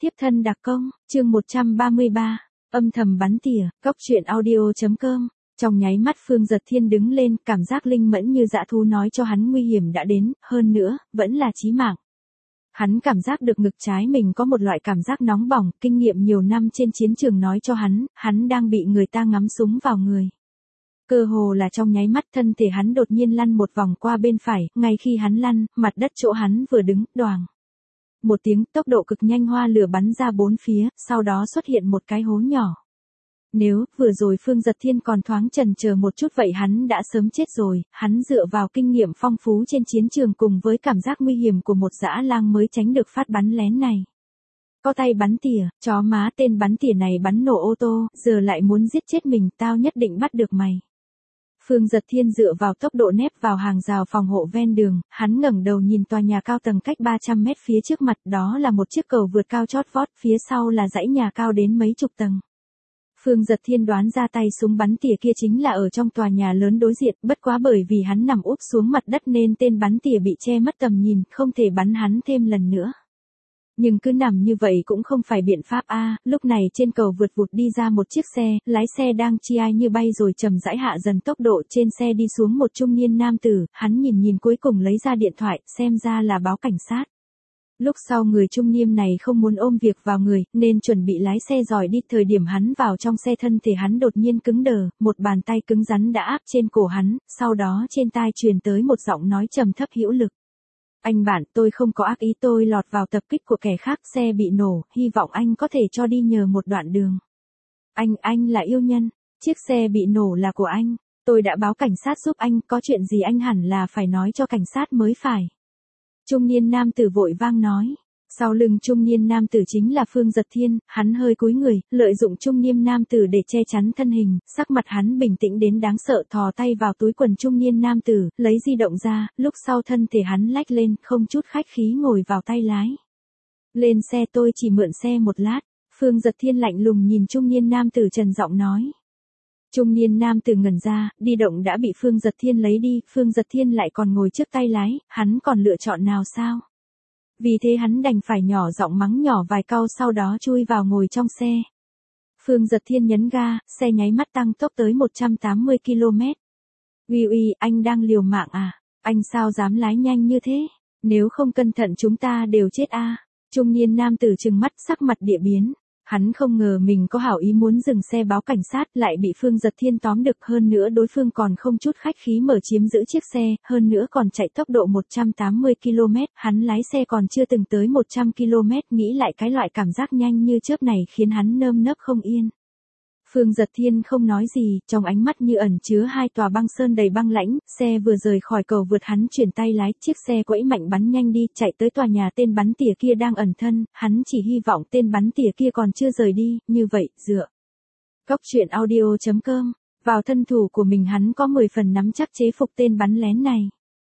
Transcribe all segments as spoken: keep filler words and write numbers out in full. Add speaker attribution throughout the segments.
Speaker 1: Tiếp thân đặc công, chương một trăm ba mươi ba, âm thầm bắn tỉa, cóc truyện audio.com. Trong nháy mắt Phương Dật Thiên đứng lên, cảm giác linh mẫn như dã thú nói cho hắn nguy hiểm đã đến, hơn nữa, vẫn là chí mạng. Hắn cảm giác được ngực trái mình có một loại cảm giác nóng bỏng, kinh nghiệm nhiều năm trên chiến trường nói cho hắn, hắn đang bị người ta ngắm súng vào người. Cơ hồ là trong nháy mắt thân thể hắn đột nhiên lăn một vòng qua bên phải, ngay khi hắn lăn, mặt đất chỗ hắn vừa đứng, đoàng. Một tiếng tốc độ cực nhanh hoa lửa bắn ra bốn phía, sau đó xuất hiện một cái hố nhỏ. Nếu vừa rồi Phương Dật Thiên còn thoáng chần chờ một chút vậy hắn đã sớm chết rồi, hắn dựa vào kinh nghiệm phong phú trên chiến trường cùng với cảm giác nguy hiểm của một dã lang mới tránh được phát bắn lén này. Có tay bắn tỉa, chó má tên bắn tỉa này bắn nổ ô tô, giờ lại muốn giết chết mình, tao nhất định bắt được mày. Phương Dật Thiên dựa vào tốc độ nép vào hàng rào phòng hộ ven đường, hắn ngẩng đầu nhìn tòa nhà cao tầng cách ba trăm mét phía trước mặt, đó là một chiếc cầu vượt cao chót vót, phía sau là dãy nhà cao đến mấy chục tầng. Phương Dật Thiên đoán ra tay súng bắn tỉa kia chính là ở trong tòa nhà lớn đối diện, bất quá bởi vì hắn nằm úp xuống mặt đất nên tên bắn tỉa bị che mất tầm nhìn, không thể bắn hắn thêm lần nữa. Nhưng cứ nằm như vậy cũng không phải biện pháp a. Lúc này trên cầu vượt vụt đi ra một chiếc xe, lái xe đang chi ai như bay rồi chậm rãi hạ dần tốc độ, trên xe đi xuống một trung niên nam tử, hắn nhìn nhìn cuối cùng lấy ra điện thoại, xem ra là báo cảnh sát. Lúc sau người trung niên này không muốn ôm việc vào người, nên chuẩn bị lái xe dòi đi, thời điểm hắn vào trong xe thân thể hắn đột nhiên cứng đờ, một bàn tay cứng rắn đã áp trên cổ hắn, sau đó trên tai truyền tới một giọng nói trầm thấp hữu lực. Anh bạn, tôi không có ác ý, tôi lọt vào tập kích của kẻ khác, xe bị nổ, hy vọng anh có thể cho đi nhờ một đoạn đường. Anh, anh là yêu nhân, chiếc xe bị nổ là của anh, tôi đã báo cảnh sát giúp anh, có chuyện gì anh hẳn là phải nói cho cảnh sát mới phải. Trung niên nam tử vội vang nói. Sau lưng trung niên nam tử chính là Phương Dật Thiên, hắn hơi cúi người, lợi dụng trung niên nam tử để che chắn thân hình, sắc mặt hắn bình tĩnh đến đáng sợ, thò tay vào túi quần trung niên nam tử, lấy di động ra, lúc sau thân thể hắn lách lên, không chút khách khí ngồi vào tay lái. Lên xe, tôi chỉ mượn xe một lát, Phương Dật Thiên lạnh lùng nhìn trung niên nam tử trần giọng nói. Trung niên nam tử ngẩn ra, di động đã bị Phương Dật Thiên lấy đi, Phương Dật Thiên lại còn ngồi trước tay lái, hắn còn lựa chọn nào sao? Vì thế hắn đành phải nhỏ giọng mắng nhỏ vài câu, sau đó chui vào ngồi trong xe. Phương Dật Thiên nhấn ga, xe nháy mắt tăng tốc tới một trăm tám mươi ki lô mét. Uy uy, anh đang liều mạng à? Anh sao dám lái nhanh như thế? Nếu không cẩn thận chúng ta đều chết a. À? Trung niên nam tử trừng mắt, sắc mặt địa biến. Hắn không ngờ mình có hảo ý muốn dừng xe báo cảnh sát, lại bị Phương Dật Thiên tóm được, hơn nữa đối phương còn không chút khách khí mở chiếm giữ chiếc xe, hơn nữa còn chạy tốc độ một trăm tám mươi ki lô mét, hắn lái xe còn chưa từng tới một trăm ki lô mét, nghĩ lại cái loại cảm giác nhanh như chớp này khiến hắn nơm nớp không yên. Phương Dật Thiên không nói gì, trong ánh mắt như ẩn chứa hai tòa băng sơn đầy băng lãnh, xe vừa rời khỏi cầu vượt hắn chuyển tay lái, chiếc xe quẫy mạnh bắn nhanh đi, chạy tới tòa nhà tên bắn tỉa kia đang ẩn thân, hắn chỉ hy vọng tên bắn tỉa kia còn chưa rời đi, như vậy, dựa. Cóc truyện audio.com, vào thân thủ của mình hắn có mười phần nắm chắc chế phục tên bắn lén này.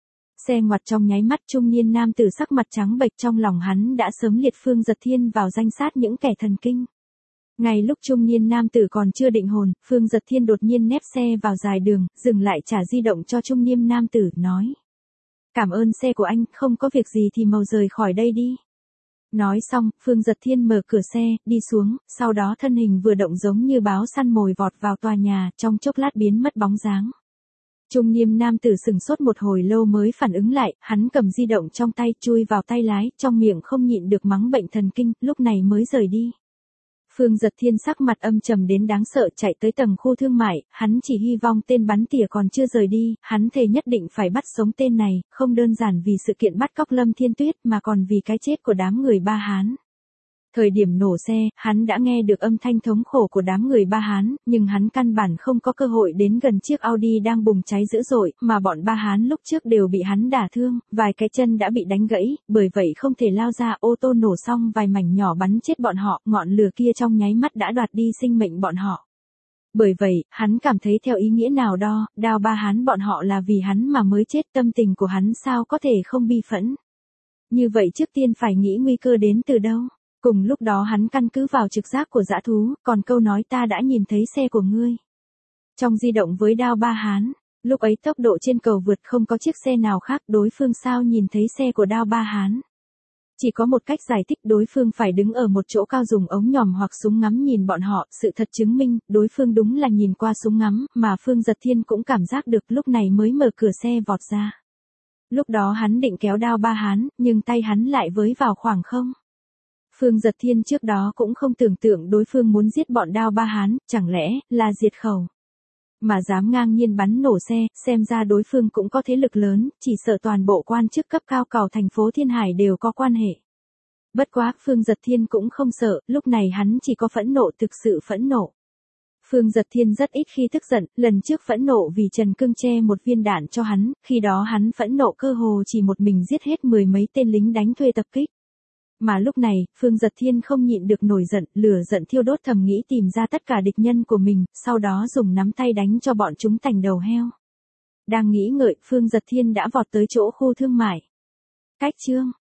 Speaker 1: Xe ngoặt trong nháy mắt, trung niên nam tử sắc mặt trắng bệch, trong lòng hắn đã sớm liệt Phương Dật Thiên vào danh sách những kẻ thần kinh. Ngay lúc trung niên nam tử còn chưa định hồn, Phương Dật Thiên đột nhiên nép xe vào dài đường, dừng lại trả di động cho trung niên nam tử, nói. Cảm ơn xe của anh, không có việc gì thì mau rời khỏi đây đi. Nói xong, Phương Dật Thiên mở cửa xe, đi xuống, sau đó thân hình vừa động giống như báo săn mồi vọt vào tòa nhà, trong chốc lát biến mất bóng dáng. Trung niên nam tử sừng sốt một hồi lâu mới phản ứng lại, hắn cầm di động trong tay chui vào tay lái, trong miệng không nhịn được mắng bệnh thần kinh, lúc này mới rời đi. Phương Dật Thiên sắc mặt âm trầm đến đáng sợ, chạy tới tầng khu thương mại, hắn chỉ hy vọng tên bắn tỉa còn chưa rời đi, hắn thề nhất định phải bắt sống tên này, không đơn giản vì sự kiện bắt cóc Lâm Thiên Tuyết mà còn vì cái chết của đám người Ba Hán. Thời điểm nổ xe, hắn đã nghe được âm thanh thống khổ của đám người Ba Hán, nhưng hắn căn bản không có cơ hội đến gần chiếc Audi đang bùng cháy dữ dội, mà bọn Ba Hán lúc trước đều bị hắn đả thương, vài cái chân đã bị đánh gãy, bởi vậy không thể lao ra, ô tô nổ xong vài mảnh nhỏ bắn chết bọn họ, ngọn lửa kia trong nháy mắt đã đoạt đi sinh mệnh bọn họ. Bởi vậy, hắn cảm thấy theo ý nghĩa nào đó, đao Ba Hán bọn họ là vì hắn mà mới chết, tâm tình của hắn sao có thể không bi phẫn. Như vậy trước tiên phải nghĩ nguy cơ đến từ đâu. Cùng lúc đó hắn căn cứ vào trực giác của dã thú, còn câu nói ta đã nhìn thấy xe của ngươi. Trong di động với đao Ba Hán, lúc ấy tốc độ trên cầu vượt không có chiếc xe nào khác, đối phương sao nhìn thấy xe của đao Ba Hán. Chỉ có một cách giải thích, đối phương phải đứng ở một chỗ cao dùng ống nhòm hoặc súng ngắm nhìn bọn họ, sự thật chứng minh, đối phương đúng là nhìn qua súng ngắm, mà Phương Giật Thiên cũng cảm giác được, lúc này mới mở cửa xe vọt ra. Lúc đó hắn định kéo đao ba hán, nhưng tay hắn lại với vào khoảng không. Phương Giật Thiên trước đó cũng không tưởng tượng đối phương muốn giết bọn đao ba hán, chẳng lẽ là diệt khẩu. Mà dám ngang nhiên bắn nổ xe, xem ra đối phương cũng có thế lực lớn, chỉ sợ toàn bộ quan chức cấp cao cầu thành phố Thiên Hải đều có quan hệ. Bất quá, Phương Giật Thiên cũng không sợ, lúc này hắn chỉ có phẫn nộ, thực sự phẫn nộ. Phương Giật Thiên rất ít khi tức giận, lần trước phẫn nộ vì Trần Cương che một viên đạn cho hắn, khi đó hắn phẫn nộ cơ hồ chỉ một mình giết hết mười mấy tên lính đánh thuê tập kích. Mà lúc này, Phương Giật Thiên không nhịn được nổi giận, lửa giận thiêu đốt, thầm nghĩ tìm ra tất cả địch nhân của mình, sau đó dùng nắm tay đánh cho bọn chúng thành đầu heo. Đang nghĩ ngợi, Phương Giật Thiên đã vọt tới chỗ khu thương mại. Cách chương